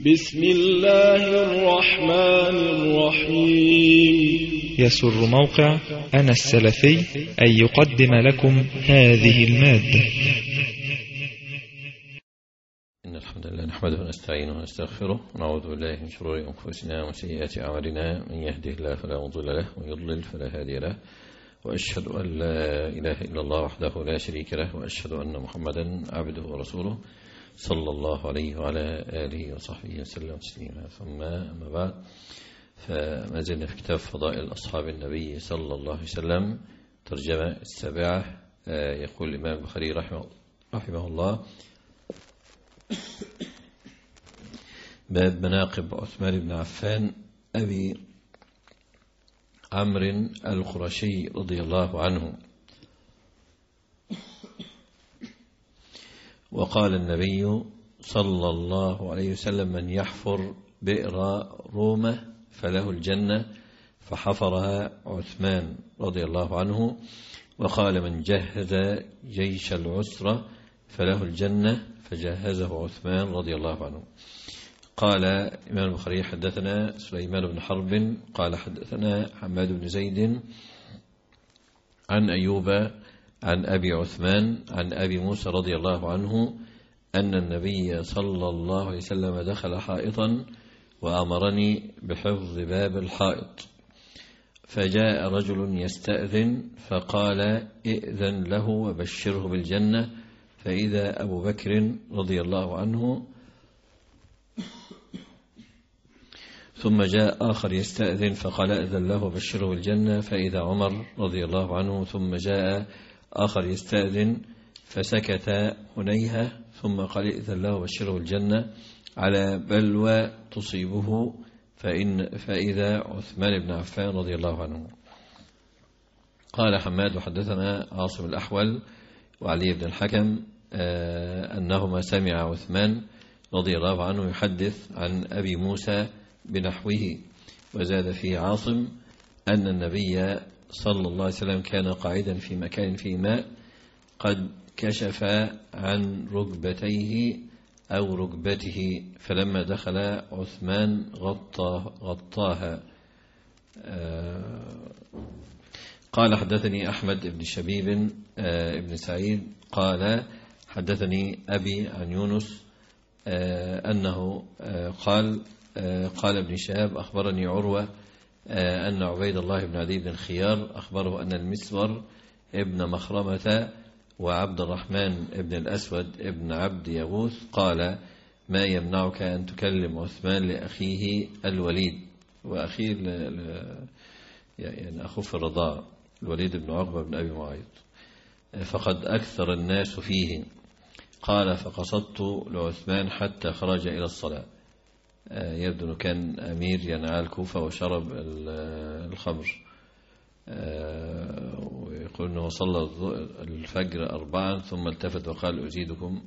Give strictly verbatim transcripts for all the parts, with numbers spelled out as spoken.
بسم الله الرحمن الرحيم. يسر موقع أنا السلفي أن يقدم لكم هذه المادة. إن الحمد لله نحمده ونستعينه ونستغفره ونعوذ بالله من شرور أنفسنا وسيئات أعمالنا، من يهده الله فلا مضل له ومن يضلل فلا هادي له، وأشهد أن لا إله إلا الله وحده لا شريك له، وأشهد أن محمدا عبده ورسوله صلى الله عليه وعلى آله وصحبه وسلم تسليما. ثم أما بعد، فما زلنا في كتاب فضائل أصحاب النبي صلى الله عليه وسلم، ترجمة السابعة. يقول الإمام البخاري رحمه, رحمه الله: باب مناقب عثمان بن عفان أبي عمرو القرشي رضي الله عنه. وقال النبي صلى الله عليه وسلم: من يحفر بئر رومة فله الجنة، فحفرها عثمان رضي الله عنه. وقال: من جهز جيش العسرة فله الجنة، فجهزه عثمان رضي الله عنه. قال الإمام البخاري: حدثنا سليمان بن حرب قال حدثنا حماد بن زيد عن أيوب عن أبي عثمان عن أبي موسى رضي الله عنه أن النبي صلى الله عليه وسلم دخل حائطا وأمرني بحفظ باب الحائط، فجاء رجل يستأذن فقال: ائذن له وبشره بالجنة، فإذا أبو بكر رضي الله عنه، ثم جاء آخر يستأذن فقال: ائذن له وبشره بالجنة، فإذا عمر رضي الله عنه، ثم جاء آخر يستأذن فسكت هنيهة، ثم قال: ائذن له وبشره الجنة على بلوى تصيبه، فإن فإذا عثمان بن عفان رضي الله عنه. قال حماد: وحدثنا عاصم الأحول وعلي بن الحكم أنهما سمع عثمان رضي الله عنه يحدث عن أبي موسى بنحوه. وزاد في عاصم أن النبي صلى الله عليه وسلم كان قاعدا في مكان فيه ماء، قد كشف عن ركبتيه أو ركبته، فلما دخل عثمان غطاه غطاها. قال: حدثني أحمد بن شبيب بن سعيد قال: حدثني أبي عن يونس أنه قال قال ابن شهاب: أخبرني عروة أن عبيد الله بن عدي بن الخيار أخبره أن المسور ابن مخرمة وعبد الرحمن ابن الأسود ابن عبد يغوث قال: ما يمنعك أن تكلم عثمان لأخيه الوليد، وأخيه يعني أخوه في الرضاعة الوليد بن عقبة بن أبي معيط، فقد أكثر الناس فيه. قال: فقصدت لعثمان حتى خرج إلى الصلاة. يبدو أنه كان أمير ينعى الكوفة وشرب الخمر، ويقول أنه صلى الفجر أربعا ثم التفت وقال: أزيدكم،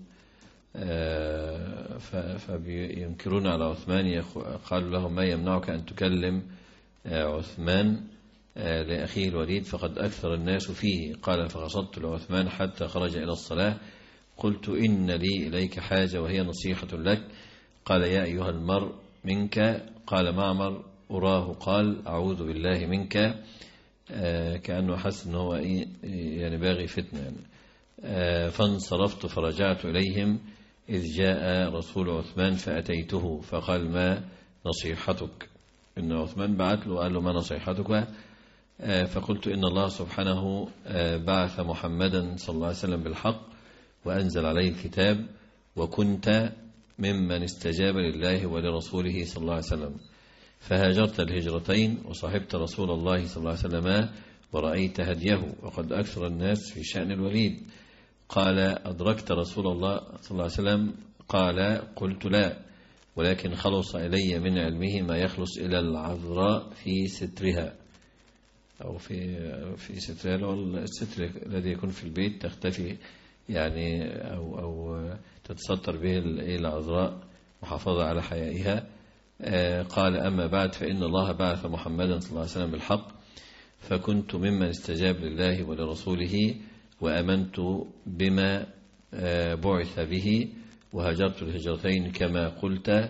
فينكرون على عثمان. قالوا له: ما يمنعك أن تكلم عثمان لأخيه الوليد، فقد أكثر الناس فيه. قال: فقصدت لعثمان حتى خرج إلى الصلاة، قلت: إن لي إليك حاجة وهي نصيحة لك. قال: يا أيها المرء منك. قال معمر: أراه قال: أعوذ بالله منك، آه كأنه حس أنه هو إيه يعني باغي فتنة يعني. آه فانصرفت فرجعت إليهم، إذ جاء رسول عثمان فأتيته فقال: ما نصيحتك؟ إن عثمان بعث له قال له: ما نصيحتك؟ آه فقلت: إن الله سبحانه آه بعث محمدا صلى الله عليه وسلم بالحق وأنزل عليه الكتاب، وكنت ممن استجاب لله ولرسوله صلى الله عليه وسلم، فهاجرت الهجرتين وصحبت رسول الله صلى الله عليه وسلم ورأيت هديه، وقد أكثر الناس في شأن الوليد. قال: أدركت رسول الله صلى الله عليه وسلم؟ قال: قلت: لا، ولكن خلص إلي من علمه ما يخلص إلى العذراء في سترها، أو في في سترها، الستر الذي يكون في البيت تختفي يعني أو أو تتستر به العذراء محافظة على حيائها. قال: أما بعد، فإن الله بعث محمدا صلى الله عليه وسلم بالحق، فكنت ممن استجاب لله ولرسوله، وأمنت بما بعث به، وهجرت الهجرتين كما قلت،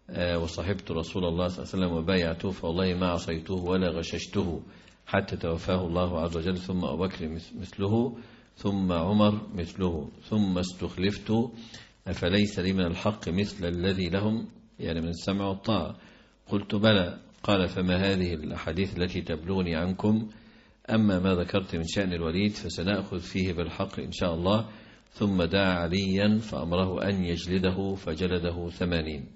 وصحبت رسول الله صلى الله عليه وسلم وبايعته فوالله ما عصيته ولا غششته حتى توفاه الله عز وجل، ثم أبو بكر مثله، ثم عمر مثله، ثم استخلفت أفليس لي من الحق مثل الذي لهم، يعني من السمع والطاعة. قلت بلى. قال فما هذه الأحاديث التي تبلغني عنكم؟ أما ما ذكرت من شأن الوليد فسنأخذ فيه بالحق إن شاء الله. ثم دعا عليا فأمره أن يجلده فجلده ثمانين.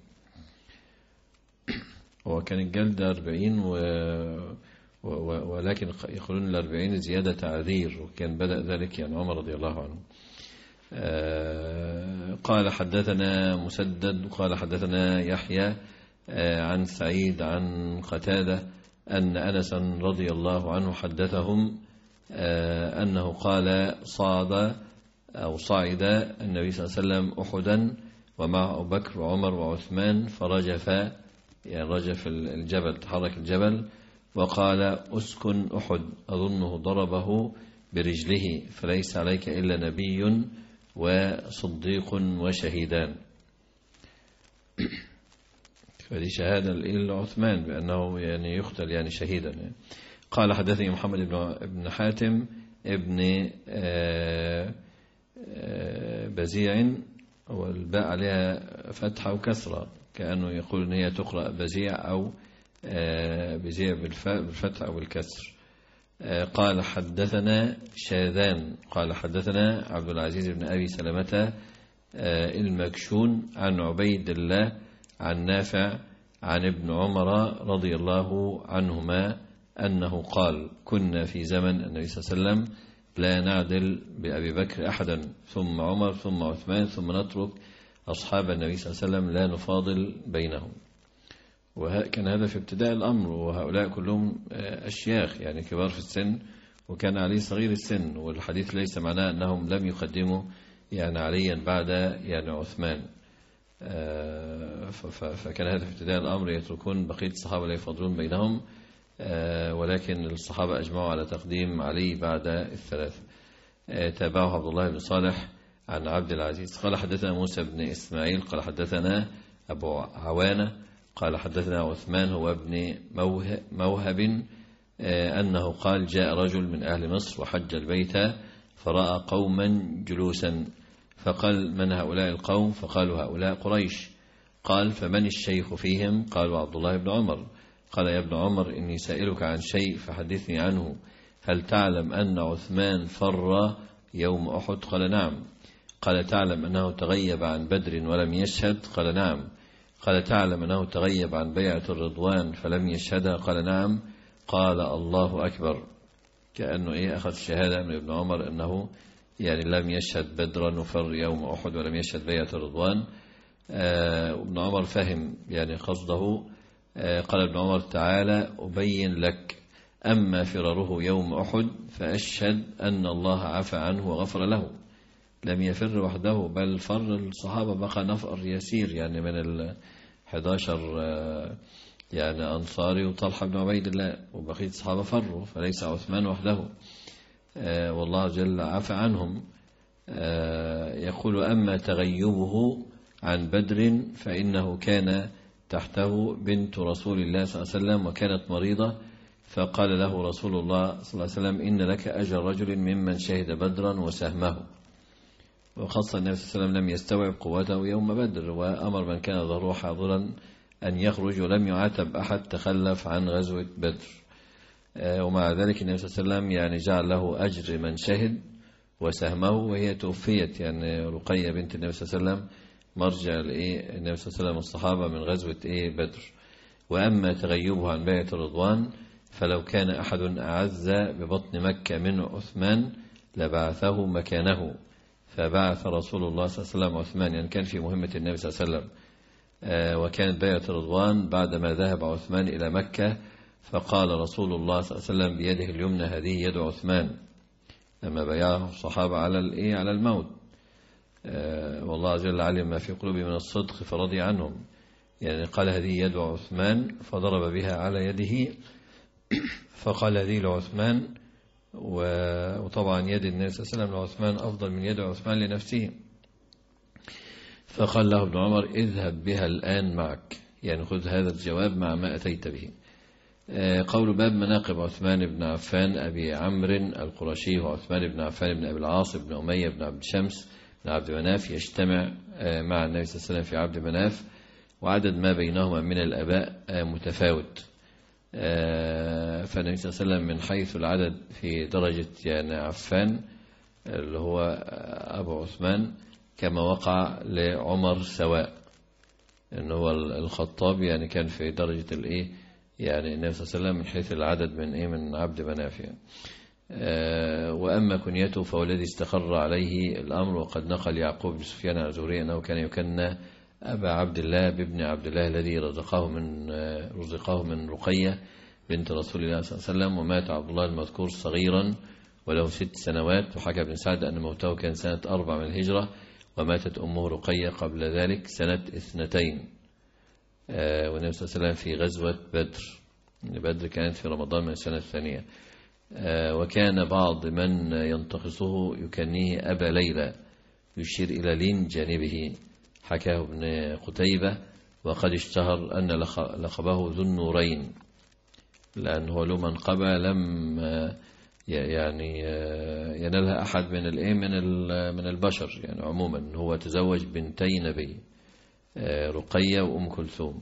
وكان الجلد أربعين و... و... ولكن يقولون الأربعين زيادة تعذير، وكان بدأ ذلك يعني عمر رضي الله عنه. آه... قال حدثنا مسدد قال حدثنا يحيى آه عن سعيد عن قتادة أن أنسا رضي الله عنه حدثهم آه أنه قال صعد أو صعد النبي صلى الله عليه وسلم أحدا ومع أبو بكر وعمر وعثمان فرجف، يعني رجف الجبل، تحرك الجبل، وقال أسكن أحد أظنه ضربه برجله فليس عليك إلا نبي وصديق وشهيدان. فدي شهادة لعثمان بأنه يعني يقتل يعني شهيدا يعني. قال حدثني محمد بن حاتم ابن بزيع، والباء عليها فتحة وكسرة كأنه يقول أن هي تقرأ بزيع أو بزيع بالفتح أو بالكسر. قال حدثنا شاذان قال حدثنا عبد العزيز بن أبي سلمة المكشون عن عبيد الله عن نافع عن ابن عمر رضي الله عنهما أنه قال كنا في زمن النبي صلى الله عليه وسلم لا نعدل بأبي بكر أحدا ثم عمر ثم عثمان ثم نترك أصحاب النبي صلى الله عليه وسلم لا نفاضل بينهم. وكان هذا في ابتداء الأمر، وهؤلاء كلهم أشياخ يعني كبار في السن، وكان علي صغير السن، والحديث ليس معناه أنهم لم يقدموا يعني عليا بعد يعني عثمان. فكان هذا في ابتداء الأمر يتركون بقية الصحابة لا يفضلون بينهم، ولكن الصحابة أجمعوا على تقديم علي بعد الثلاثة. تابعه عبد الله بن صالح عن عبد العزيز قال حدثنا موسى بن إسماعيل قال حدثنا أبو عوانة قال حدثنا عثمان هو ابن موهب أنه قال جاء رجل من أهل مصر وحج البيت فرأى قوما جلوسا فقال من هؤلاء القوم؟ فقالوا هؤلاء قريش. قال فمن الشيخ فيهم؟ قالوا عبد الله بن عمر. قال يا ابن عمر إني سائلك عن شيء فحدثني عنه، هل تعلم أن عثمان فر يوم أحد؟ قال نعم. قال تعلم أنه تغيب عن بدر ولم يشهد؟ قال نعم. قال تعلم أنه تغيب عن بيعة الرضوان فلم يشهدها؟ قال نعم. قال الله أكبر، كأنه إيه أخذ الشهادة من ابن عمر أنه يعني لم يشهد بدرا وفر يوم أحد ولم يشهد بيعة الرضوان. آه ابن عمر فهم يعني قصده. آه قال ابن عمر تعالى أبين لك، أما فراره يوم أحد فأشهد أن الله عفى عنه وغفر له، لم يفر وحده بل فر الصحابة، بقى نفر يسير يعني من ال أحد عشر آه يعني أنصاري وطلحة بن عبيد الله، وبقية الصحابة فروا، فليس عثمان وحده. آه والله جل عفى عنهم. آه يقول أما تغيبه عن بدر فإنه كان تحته بنت رسول الله صلى الله عليه وسلم وكانت مريضة، فقال له رسول الله صلى الله عليه وسلم إن لك أجر رجل ممن شهد بدرا وسهمه. وخاصة النبي صلى الله عليه وسلم لم يستوعب قوته يوم بدر، وأمر من كان ظهره حاضرا أن يخرج، ولم يعاتب أحد تخلف عن غزوة بدر. ومع ذلك النبي صلى الله عليه وسلم يعني جعل له أجر من شهد وسهمه، وهي توفيت يعني رقية بنت النبي صلى الله عليه وسلم مرجع لإيه النبي صلى الله عليه وسلم الصحابة من غزوة إيه بدر. وأما تغيبه عن بيعة الرضوان فلو كان أحد أعز ببطن مكة من عثمان لبعثه مكانه، فبعث رسول الله صلى الله عليه وسلم عثمان، يعني كان في مهمة النبي صلى الله عليه وسلم. آه وكانت بيعة الرضوان بعدما ذهب عثمان إلى مكة، فقال رسول الله صلى الله عليه وسلم بيده اليمنى هذه يد عثمان، لما بايعه الصحابة على الإيه على الموت. آه والله جل علم ما في قلوبهم من الصدق فرضي عنهم، يعني قال هذه يد عثمان فضرب بها على يده، فقال هذه لعثمان، وطبعا يد النبي صلى الله عليه وسلم لعثمان أفضل من يد عثمان لنفسه. فقال له ابن عمر اذهب بها الآن معك، يعني خذ هذا الجواب مع ما أتيت به. قول باب مناقب عثمان بن عفان أبي عمرو القرشي وعثمان بن عفان بن أبي العاص بن أمية بن عبد شمس بن عبد مناف يجتمع مع النبي صلى الله عليه وسلم في عبد مناف، وعدد ما بينهما من الآباء متفاوت. فالنبي صلى الله عليه وسلم من حيث العدد في درجة يعني عفان اللي هو أبو عثمان كما وقع لعمر سواء، إن هو الخطاب يعني كان في درجة الإيه يعني النبي صلى الله عليه وسلم من حيث العدد من إيه من عبد مناف يعني. وأما كنيته فهو الذي استقر عليه الأمر، وقد نقل يعقوب بن سفيان الزهري أنه كان يكنى أبا عبد الله بابن عبد الله الذي رزقه من رزقه من رقية بنت رسول الله صلى الله عليه وسلم، ومات عبد الله المذكور صغيرا وله ست سنوات. وحكى ابن سعد أن موته كان سنة أربع من الهجرة، وماتت أمه رقية قبل ذلك سنة اثنتين. والنبي صلى الله عليه وسلم في غزوة بدر، بدر كانت في رمضان من السنة الثانية. وكان بعض من ينتقصه يكنيه أبا ليلى يشير إلى لين جانبه، حكاه ابن قتيبة. وقد اشتهر أن لقبه ذو النورين، لأنه له منقبة لم يعني ينالها أحد من الإيه من من البشر يعني عموما. هو تزوج بنتي نبي، رقية وأم كلثوم،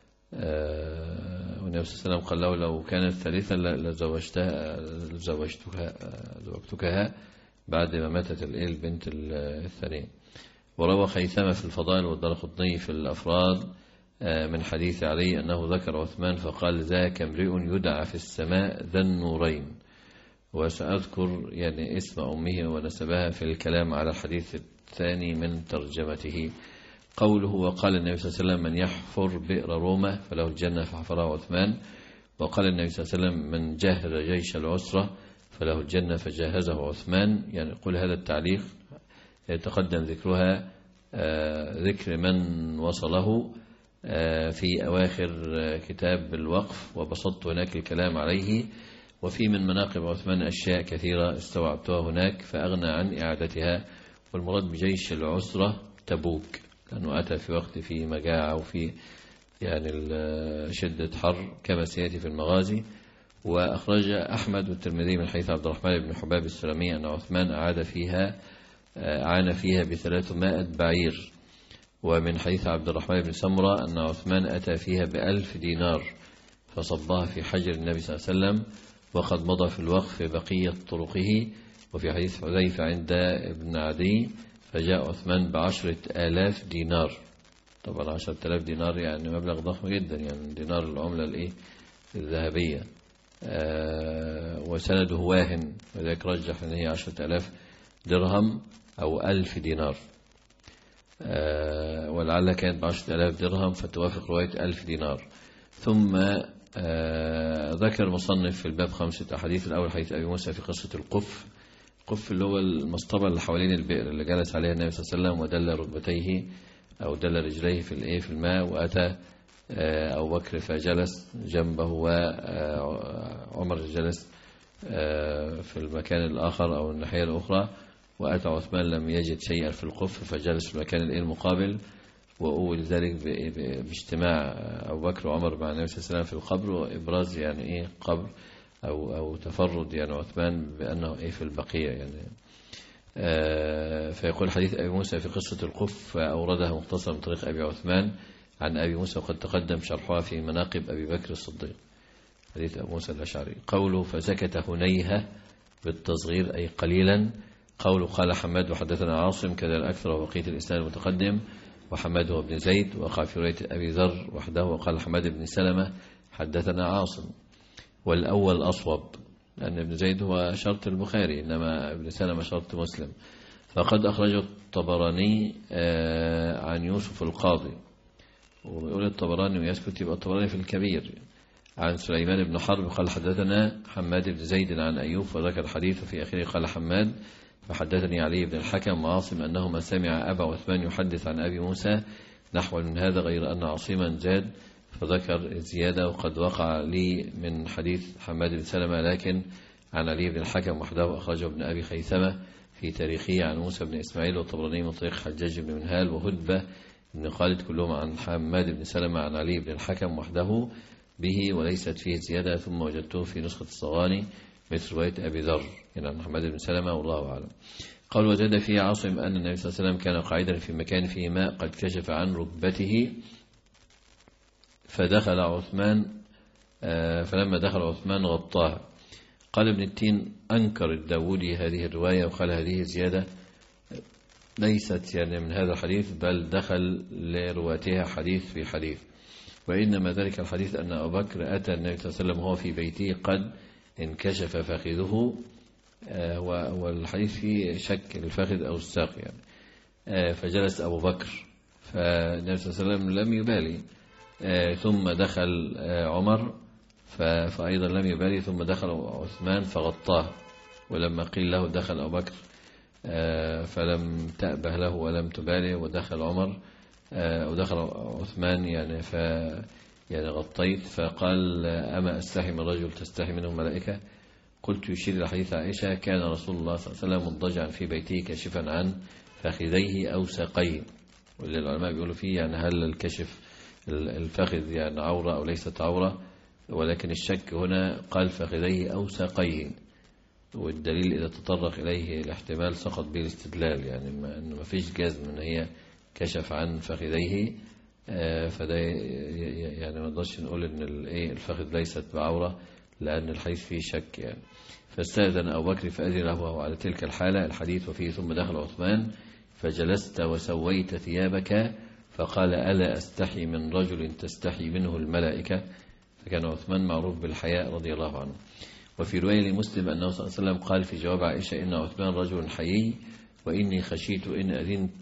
والنبي صلى الله عليه وسلم قال له لو كانت ثالثا لزوجتها زوجتها زوجتكها بعد ما ماتت البنت الثانية. وروى خيثمة في الفضائل والدارقطني في الأفراد من حديث علي أنه ذكر عثمان فقال ذاك امرئ يدعى في السماء ذا النورين. وسأذكر يعني اسم أمه ونسبها في الكلام على الحديث الثاني من ترجمته. قوله وقال النبي صلى الله عليه وسلم من يحفر بئر رومة فله الجنة فحفرها عثمان. وقال النبي صلى الله عليه وسلم من جهز جيش العسرة فله الجنة فجهزه عثمان. يعني يقول هذا التعليق يتقدم ذكرها ذكر من وصله في أواخر كتاب الوقف، وبسطت هناك الكلام عليه. وفي من مناقب عثمان أشياء كثيرة استوعبتها هناك فأغنى عن إعادتها. والمراد بجيش العسرة تبوك، لأنه أتى في وقت في مجاعة وفي يعني شدة حر كما سيأتي في المغازي. وأخرج أحمد والترمذي من حديث عبد الرحمن بن حباب السلمي أن عثمان أعاد فيها عانى فيها بثلاثمائة بعير. ومن حديث عبد الرحمن بن سمرة أن عثمان أتى فيها بألف دينار فصبها في حجر النبي صلى الله عليه وسلم، وقد مضى في الوقف بقية طرقه. وفي حديث حذيفة عند ابن عدي فجاء عثمان بعشرة آلاف دينار. طبعا عشرة آلاف دينار يعني مبلغ ضخم جدا، يعني دينار العملة الإيه الذهبية. آه وسنده واهن، وذلك رجح أن هي عشرة آلاف درهم أو ألف دينار. آه ولعل كانت بعشرة آلاف درهم فتوافق رواية ألف دينار. ثم آه ذكر مصنف في الباب خمسة أحاديث. الأول حديث أبي موسى في قصة القف، القف اللي هو المصطبة اللي حوالين البئر اللي جلس عليها النبي صلى الله عليه وسلم ودل ركبتيه أو دل رجليه في الإيه في الماء. وأتى آه أبو بكر فجلس جنبه، وعمر جلس آه في المكان الآخر أو الناحية الأخرى. وأتى عثمان لم يجد شيئا في القف فجلس في المكان الإيه المقابل. وأول ذلك باجتماع أبو بكر وعمر مع النبي صلى الله عليه وسلم في القبر، وإبراز يعني إيه قبر أو أو تفرد يعني عثمان بأنه إيه في البقية يعني. آه فيقول حديث أبي موسى في قصة القف أوردها مختصر من طريق أبي عثمان عن أبي موسى، وقد تقدم شرحها في مناقب أبي بكر الصديق. حديث أبي موسى الأشعري. قوله فسكت هنيهة بالتصغير أي قليلا. قوله قال حماد وحدثنا عاصم كذا الأكثر وبقية الإسناد المتقدم. وحماد هو بن زيد وقع في رواية أبي ذر وحده. وقال حماد بن سلمة حدثنا عاصم، والأول أصوب لأن ابن زيد هو شرط البخاري إنما ابن سلمة شرط مسلم. فقد أخرجه الطبراني عن يوسف القاضي، ويقول الطبراني ويسكت يبقى الطبراني في الكبير، عن سليمان بن حرب قال حدثنا حماد بن زيد عن أيوب وذكر حديث في آخره قال حماد فحدثني علي بن الحكم وعاصم أنهما سمع أبا عثمان يحدث عن أبي موسى نحو من هذا، غير أن عاصما زاد فذكر زيادة. وقد وقع لي من حديث حماد بن سلمة لكن عن علي بن الحكم وحده. أخرجه ابن أبي خيثمة في تاريخه عن موسى بن إسماعيل والطبراني من طريق حجاج بن منهال وهدبة بن خالد كلهم عن حماد بن سلمة عن علي بن الحكم وحده به وليست فيه زيادة، ثم وجدته في نسخة الصغاني مثل رواية أبي ذر يعني عن حماد بن سلمة والله أعلم. قال وزاد فيه عاصم أن النبي صلى الله عليه وسلم كان قاعدا في مكان فيه ماء قد كشف عن ركبته فدخل عثمان فلما دخل عثمان غطاها. قال ابن التين أنكر الداودي هذه الرواية وقال هذه زيادة ليست يعني من هذا الحديث، بل دخل لرواتها حديث في حديث، وإنما ذلك الحديث أن أبو بكر أتى النبي صلى الله عليه وسلم وهو في بيته قد انكشف فخذه، والحديث فيه شك الفخذ أو الساق يعني، فجلس أبو بكر فالنبي صلى الله عليه وسلم لم يبالي، ثم دخل عمر فأيضا لم يبالي، ثم دخل عثمان فغطاه، ولما قيل له دخل أبو بكر فلم تأبه له ولم تبالي، ودخل عمر ودخل عثمان يعني ف يعني غطيت، فقال أما أستحي من رجل تستحي منه الملائكة؟ قلت يشير إلى حديث عائشة كان رسول الله صلى الله عليه وسلم مضجعا في بيته كاشفا عن فخذيه أو ساقيه، واللي العلماء بيقولوا فيه يعني هل الكشف الفخذ يعني عورة أو ليست عورة، ولكن الشك هنا قال فخذيه أو ساقيه، والدليل إذا تطرق إليه الاحتمال سقط به الاستدلال، يعني أنه ما فيش جزم أن هي كشف عن فخذيه، فده يعني ما نقدرش نقول أن الفخذ ليست بعورة لأن الحديث فيه شك يعني. فاستأذن أبو بكر فأذن له على تلك الحالة الحديث وفيه ثم دخل عثمان فجلست وسويت ثيابك فقال ألا أستحي من رجل تستحي منه الملائكة، فكان عثمان معروف بالحياء رضي الله عنه. وفي رواية لمسلم أنه صلى الله عليه وسلم قال في جواب عائشة إن عثمان رجل حيي وإني خشيت إن أذنت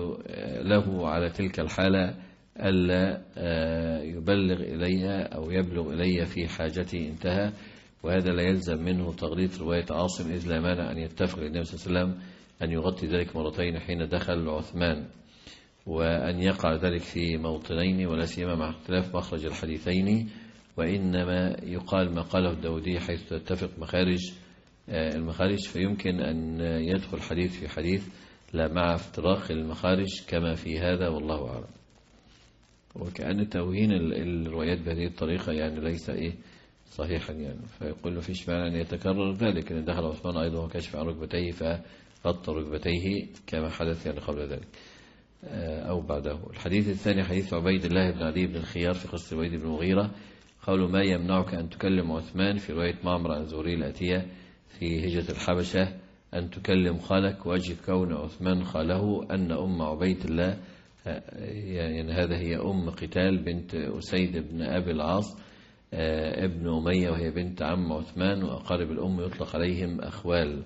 له على تلك الحالة ألا يبلغ إليها أو يبلغ إلي في حاجتي انتهى، وهذا لا يلزم منه تغليط رواية عاصم إذ لا مانع أن يتفق النبي صلى الله عليه وسلم أن يغطي ذلك مرتين حين دخل عثمان، وأن يقع ذلك في موطنين ولا سيما مع اختلاف مخرج الحديثين، وإنما يقال ما قاله الداودي حيث تتفق مخارج المخارج فيمكن أن يدخل حديث في حديث لا مع افتراق المخارج كما في هذا والله أعلم. وكأن توهين الروايات بهذه الطريقة يعني ليس إيه صحيحا يعني، فيقول له فيش معنى أن يتكرر ذلك أن دخل عثمان أيضا وكشف عن ركبتيه فغطى ركبتيه كما حدث يعني قبل ذلك أو بعده. الحديث الثاني حديث عبيد الله بن عدي بن الخيار في قصة الوليد بن المغيرة قالوا ما يمنعك أن تكلم عثمان، في رواية معمر عن زهري الأتية في هجرة الحبشة أن تكلم خالك، وأجد كون عثمان خاله أن أم عبيد الله يعني هذا هي أم قتال بنت أسيد بن أبي العاص ابن أمية وهي بنت عم عثمان، وأقارب الأم يطلق عليهم أخوال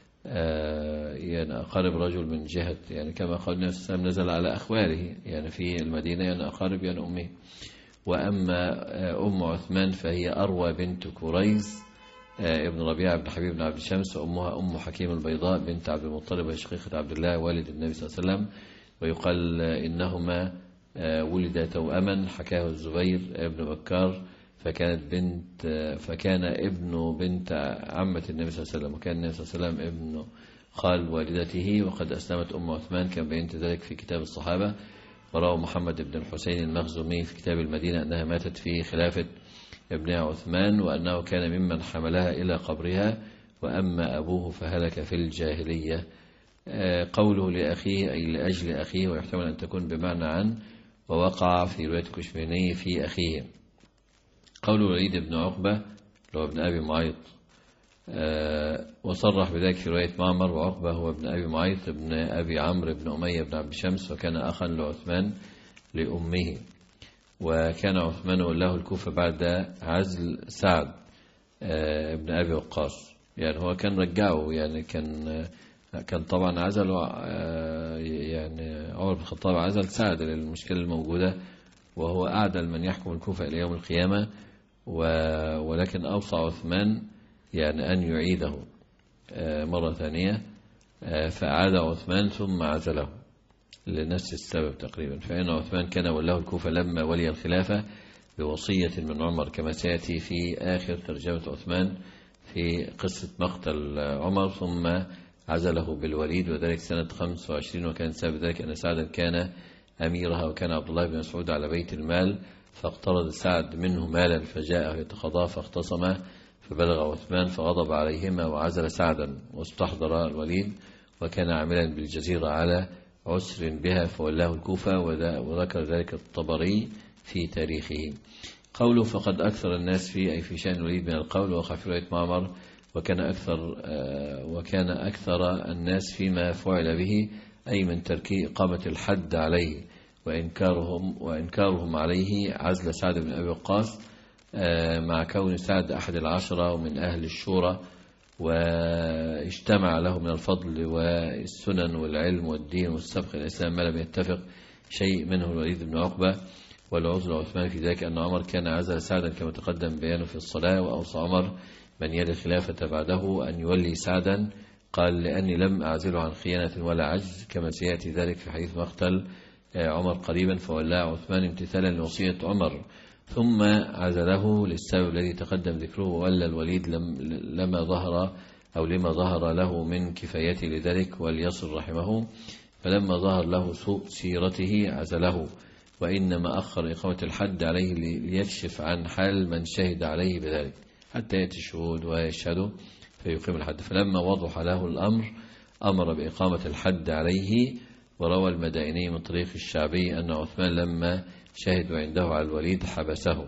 يعني أقارب رجل من جهة يعني كما قال النبي صلى الله عليه وسلم نزل على أخواله يعني في المدينة يعني أقارب يعني أمه. وأما أم عثمان فهي أروى بنت كريز ابن ربيعة بن حبيب بن عبد الشمس، وأمها أم حكيم البيضاء بنت عبد المطلب وشقيقة عبد الله والد النبي صلى الله عليه وسلم، ويقال إنهما ولدا توأما حكاه الزبير ابن بكار، فكانت بنت فكان ابن بنت عمة النبي صلى الله عليه وسلم، وكان النبي صلى الله عليه وسلم ابن خال والدته، وقد أسلمت أم عثمان كان بينت ذلك في كتاب الصحابة. وروى محمد بن الحسين المخزومي في كتاب المدينة أنها ماتت في خلافة ابنها عثمان، وأنه كان ممن حملها إلى قبرها، وأما أبوه فهلك في الجاهلية. قوله لأخيه أي لأجل أخيه، ويحتمل أن تكون بمعنى عن، ووقع في رواية كشميني في أخيه. قوله وليد بن عقبة هو ابن أبي معيط، وصرح بذلك في رواية معمر، وعقبة هو ابن أبي معيط ابن أبي عمرو بن أمية بن عبد شمس، وكان أخا لعثمان لأمه. وكان عثمان ولاه الكوفة بعد عزل سعد ابن أبي وقاص، يعني هو كان رجعه يعني كان كان طبعا عزل يعني عمر بن الخطاب عزل سعد للمشكلة الموجودة، وهو أعدل من يحكم الكوفة إلى يوم القيامة، ولكن أوصى عثمان يعني أن يعيده مرة ثانية، فأعاد عثمان ثم عزله لنفس السبب تقريبا، فإن عثمان كان ولاه الكوفة لما ولي الخلافة بوصية من عمر كما سيأتي في آخر ترجمة عثمان في قصة مقتل عمر، ثم عزله بالوليد وذلك سنة خمس وعشرين، وكان سبب ذلك أن سعدا كان أميرها، وكان عبد الله بن مسعود على بيت المال فاقترض سعد منه مالا فجاءه يتقاضاه فاختصم فبلغ عثمان فغضب عليهما وعزل سعدا واستحضر الوليد، وكان عاملا بالجزيرة على عسر بها فولاه الكوفة، وذكر ذلك الطبري في تاريخه. قوله فقد أكثر الناس فيه أي في شأن الوليد من القول، وقع في رواية معمر وكان أكثر وكان أكثر الناس فيما فعل به أي من ترك إقامة الحد عليه وإنكارهم وإنكارهم عليه عزل سعد بن أبي وقاص، مع كون سعد أحد العشرة ومن أهل الشورى، واجتمع له من الفضل والسنن والعلم والدين والسبق الإسلام ما لم يتفق شيء منه الوليد بن عقبة. والعذر عثمان في ذلك أن عمر كان عزل سعدا كما تقدم بيانه في الصلاة، وأوصى عمر من يلي الخلافة بعده أن يولي سعدا، قال لأني لم أعزله عن خيانة ولا عجز، كما سيأتي ذلك في حديث مقتل عمر قريبا، فولاه عثمان امتثالا لوصية عمر، ثم عزله للسبب الذي تقدم ذكره، وولى الوليد لما ظهر أو لما ظهر له من كفايته لذلك وليصل رحمه، فلما ظهر له سوء سيرته عزله، وإنما أخر إقامة الحد عليه ليكشف عن حال من شهد عليه بذلك حتى يأتي الشهود ويشهدوا فيقيم الحد. فلما وضح له الأمر أمر بإقامة الحد عليه. وروى المدائني من طريق الشعبي أن عثمان لما شهدوا عنده على الوليد حبسه.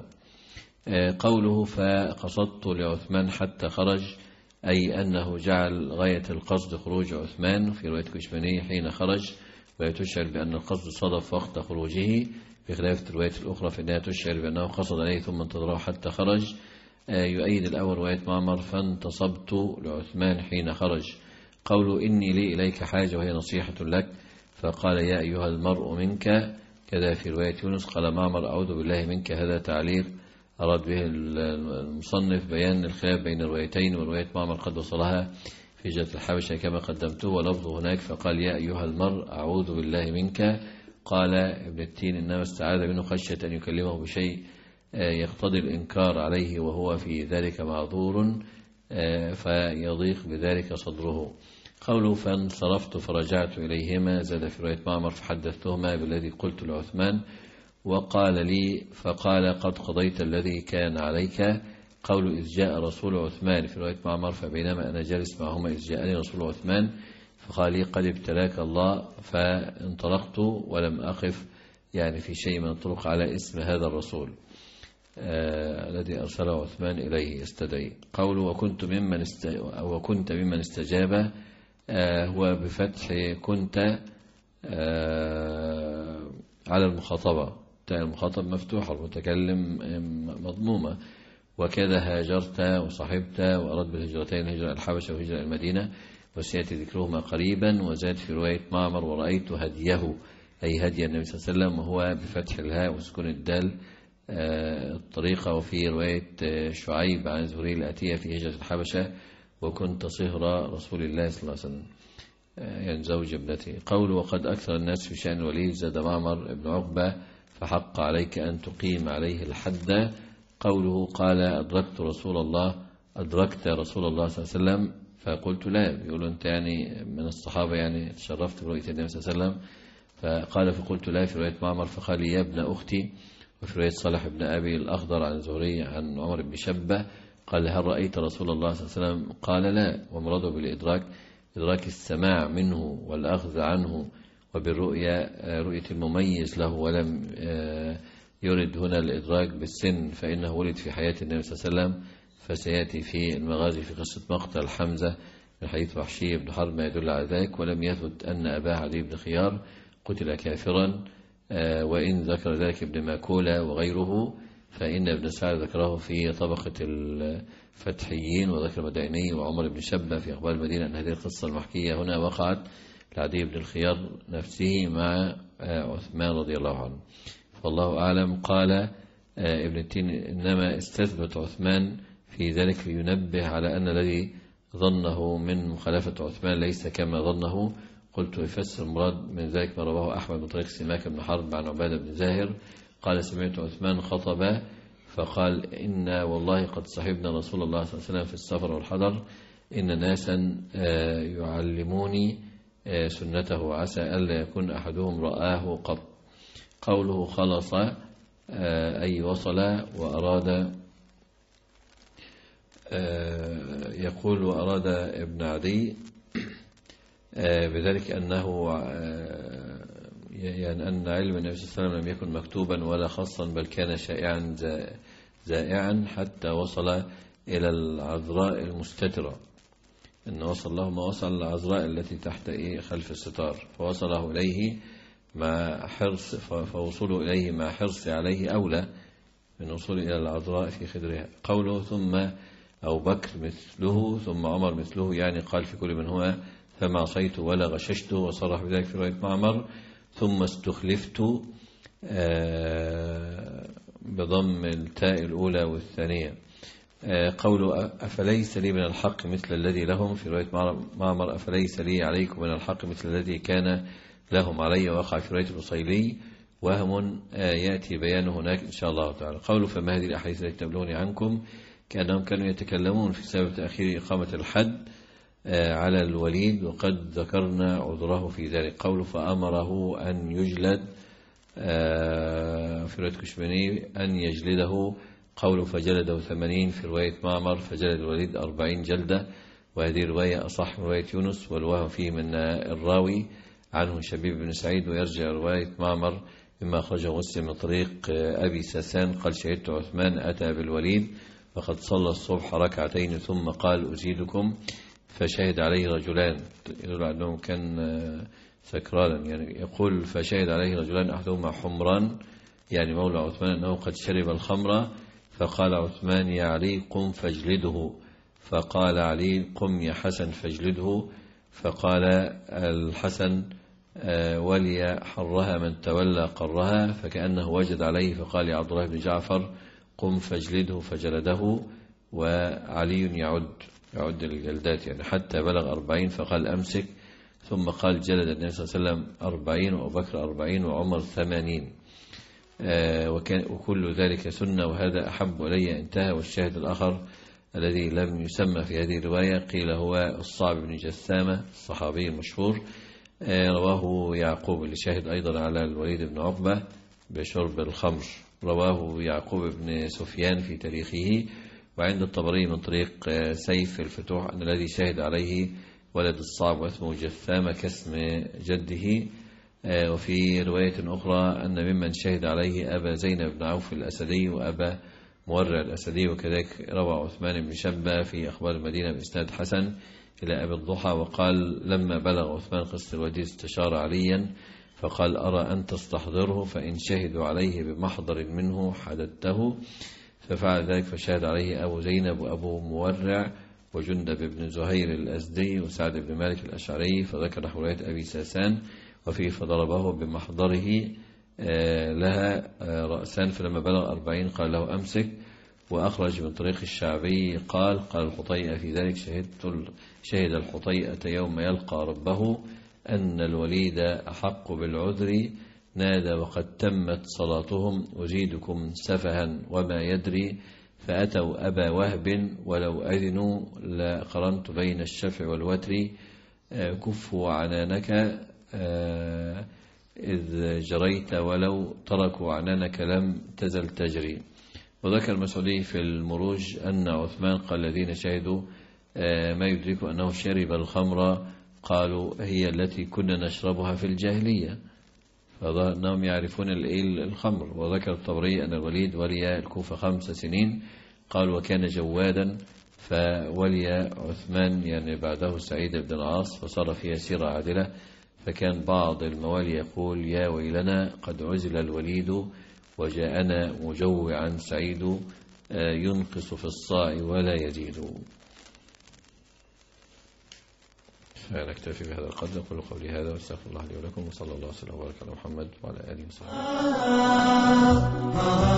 قوله فقصدت لعثمان حتى خرج أي أنه جعل غاية القصد خروج عثمان، في رواية كشماني حين خرج، وهي تشعر بأن القصد صدف وقت خروجه، بخلاف الرواية الأخرى فإنها تشعر بأنه قصد عليه ثم انتظره حتى خرج. يؤيد الأول رواية معمر فانتصبت لعثمان حين خرج. قوله إني لي إليك حاجة وهي نصيحة لك، فقال يا أيها المرء منك، كذا في رواية يونس قال معمر أعوذ بالله منك. هذا تعليق أراد به المصنف بيان الخلاف بين الروايتين، ورواية معمر قد وصلها في هجرة الحبشة كما قدمته، ولفظه هناك فقال يا أيها المرء أعوذ بالله منك. قال ابن التين إنما استعاذ منه خشية أن يكلمه بشيء يقتضي الإنكار عليه وهو في ذلك معذور فيضيق بذلك صدره. قوله فانصرفت فرجعت إليهما، زاد في رواية معمر فحدثتهما بالذي قلت لعثمان وقال لي، فقال قد قضيت الذي كان عليك. قول إذ جاء رسول عثمان في رواية معمر فبينما أنا جالس معهما إذ جاءني رسول عثمان فقال لي قد ابتلاك الله، فانطلقت ولم أقف يعني في شيء من الطرق على اسم هذا الرسول آه الذي أرسله عثمان إليه استدعي. قول وكنت ممن است... وكنت ممن استجاب آه هو بفتح كنت آه على المخاطبة، تاء المخاطب مفتوحة المتكلم مضمومة، وكذا هاجرت وصحبت، وأراد بالهجرتين هجرة الحبشة وهجرة المدينة، وسيأتي ذكرهما قريبا. وزاد في رواية معمر ورأيت هديه أي هدي النبي صلى الله عليه وسلم، وهو بفتح الهاء وسكون الدال الطريقة. وفي رواية شعيب عن زهري الآتية في هجرة الحبشة وكنت صهر رسول الله صلى الله عليه وسلم يعني زوج ابنته. قول وقد أكثر الناس في شأن الوليد، زاد معمر بن عقبة فحق عليك أن تقيم عليه الحد. قوله قال أدركت رسول الله أدركت رسول الله صلى الله عليه وسلم، فقلت لا، بيقولوا أنت يعني من الصحابة يعني تشرفت برؤية النبي صلى الله عليه وسلم، فقال فقلت لا في رواية معمر فقال يا ابن أختي. وفي رواية صالح بن أبي الأخضر عن زهري عن عمر بن شبة قال هل رأيت رسول الله صلى الله عليه وسلم؟ قال لا. ومراده بالإدراك إدراك السماع منه والأخذ عنه، وبالرؤية رؤية المميز له، ولم يرد هنا الإدراك بالسن فإنه ولد في حياة النبي صلى الله عليه وسلم، فسيأتي في المغازي في قصة مقتل حمزة من حديث وحشي بن حرب ما يدل على ذلك. ولم يثبت أن أباه علي بن خيار قتل كافرا، وإن ذكر ذلك ابن ماكولة وغيره، فإن ابن سعد ذكره في طبقة الفتحيين، وذكر مدائني وعمر بن شبة في أخبار المدينة أن هذه القصة المحكية هنا وقعت لعدي بن الخيار نفسه مع عثمان رضي الله عنه، والله أعلم. قال ابن التين إنما استثبت عثمان في ذلك لينبه على أن الذي ظنه من مخالفة عثمان ليس كما ظنه. قلت يفسر المراد من ذلك ما رواه أحمد من طريق سماك بن حرب عن عبادة بن زاهر قال سمعت عثمان خطبا فقال إن والله قد صحبنا رسول الله صلى الله عليه وسلم في السفر والحضر، إن ناسا يعلموني سنته عسى ألا يكون أحدهم رآه قط. قوله خلص أي وصل وأراد، يقول وأراد ابن عدي بذلك أنه يعني أن علم النبي صلى الله عليه وسلم لم يكن مكتوبا ولا خاصا، بل كان شائعا زائعا حتى وصل إلى العذراء المستترة، أن وصل له ما وصل العذراء التي تحت إيه خلف الستار، فوصله إليه مع حرص، فوصوله إليه مع حرص عليه أولى من وصول إلى العذراء في خدرها. قوله ثم أو بكر مثله ثم عمر مثله، يعني قال في كل منهما فما عصيت ولا غششت، وصرح بذلك في رواية معمر ثم استخلفت بضم التاء الأولى والثانية. قوله أفليس لي من الحق مثل الذي لهم، في رواية معمر أفليس لي عليكم من الحق مثل الذي كان لهم علي، وقع في رواية البصيلي وهم يأتي بيانه هناك إن شاء الله تعالى. قوله فما هذه الأحاديث التي تبلغني عنكم، كأنهم كانوا يتكلمون في سبب تأخير إقامة الحد على الوليد، وقد ذكرنا عذره في ذلك. قوله فأمره أن يجلد، في رواية كشميني أن يجلده، قوله فجلده ثمانين في رواية معمر فجلد الوليد أربعين جلدة، وهذه رواية أصح من رواية يونس، والوهم فيه من الراوي عنه شبيب بن سعيد، ويرجع رواية معمر مما أخرجه مسلم من طريق أبي ساسان قال شهدت عثمان أتى بالوليد فقد صلى الصبح ركعتين ثم قال أزيدكم، فشهد عليه رجلان، يقول أنه كان سكرانا، يعني يقول فشهد عليه رجلان أحدهما حمران يعني مولى عثمان أنه قد شرب الخمر، فقال عثمان يا علي قم فاجلده، فقال علي قم يا حسن فاجلده، فقال الحسن ولي حرها من تولى قرها، فكأنه وجد عليه فقال يا عبد الله بن جعفر قم فاجلده، فجلده، وعلي يعد يعد الجلدات يعني حتى بلغ أربعين، فقال أمسك، ثم قال جلد النبي صلى الله عليه وسلم أربعين وأبو بكر أربعين وعمر ثمانين، وكان وكل ذلك سنة وهذا أحب إلي، انتهى. والشاهد الآخر الذي لم يسمى في هذه الرواية قيل هو الصعب بن جثامة الصحابي المشهور، رواه يعقوب اللي شاهد أيضا على الوليد بن عقبة بشرب الخمر، رواه يعقوب بن سفيان في تاريخه، وعند الطبري من طريق سيف الفتوح أن الذي شاهد عليه ولد الصعب واسمه جثامة كاسم جده. وفي رواية أخرى أن ممن شهد عليه أبا زينب بن عوف الأسدي وأبا مورع الأسدي، وكذلك روى عثمان بن شبة في أخبار المدينة بإسناد حسن إلى أبي الضحى، وقال لما بلغ عثمان قصة الوليد استشار عليا فقال أرى أن تستحضره، فإن شهدوا عليه بمحضر منه حددته، ففعل ذلك، فشهد عليه أبو زينب وأبو مورع وجندب بن زهير الأزدي وسعد بن مالك الأشعري، فذكر رواية أبي ساسان وفيه فضربه بمحضره لها رأسان، فلما بلغ أربعين قال له أمسك. وأخرج من طريق الشعبي قال قال الحطيئة في ذلك شهدت شهد الحطيئة يوم يلقى ربه أن الوليد أحق بالعذر، نادى وقد تمت صلاتهم أزيدكم سفها وما يدري، فأتوا أبا وهب ولو أذنوا لقرنت بين الشفع والوتر، كفوا عنانك إذ جريت ولو تركوا عنانك لم تزل تجري. وذكر المسعودي في المروج أن عثمان قال الذين شهدوا ما يدرك أنه شرب الخمر قالوا هي التي كنا نشربها في الجاهلية، فأنهم يعرفون الخمر. وذكر الطبري أن الوليد ولي الكوفة خمس سنين، قال وكان جوادا، فولي عثمان يعني بعده سعيد بن العاص فصار فيها سيرة عادلة، فكان بعض الموالي يقول يا ويلنا قد عزل الوليد وجاءنا مجوعا سعيد، ينقص في الصاع ولا يزيد. فنكتفي بهذا القدر، أقول قولي هذا واستغفر الله لي ولكم، وصلى الله وسلم وبارك على محمد وعلى آله وصحبه.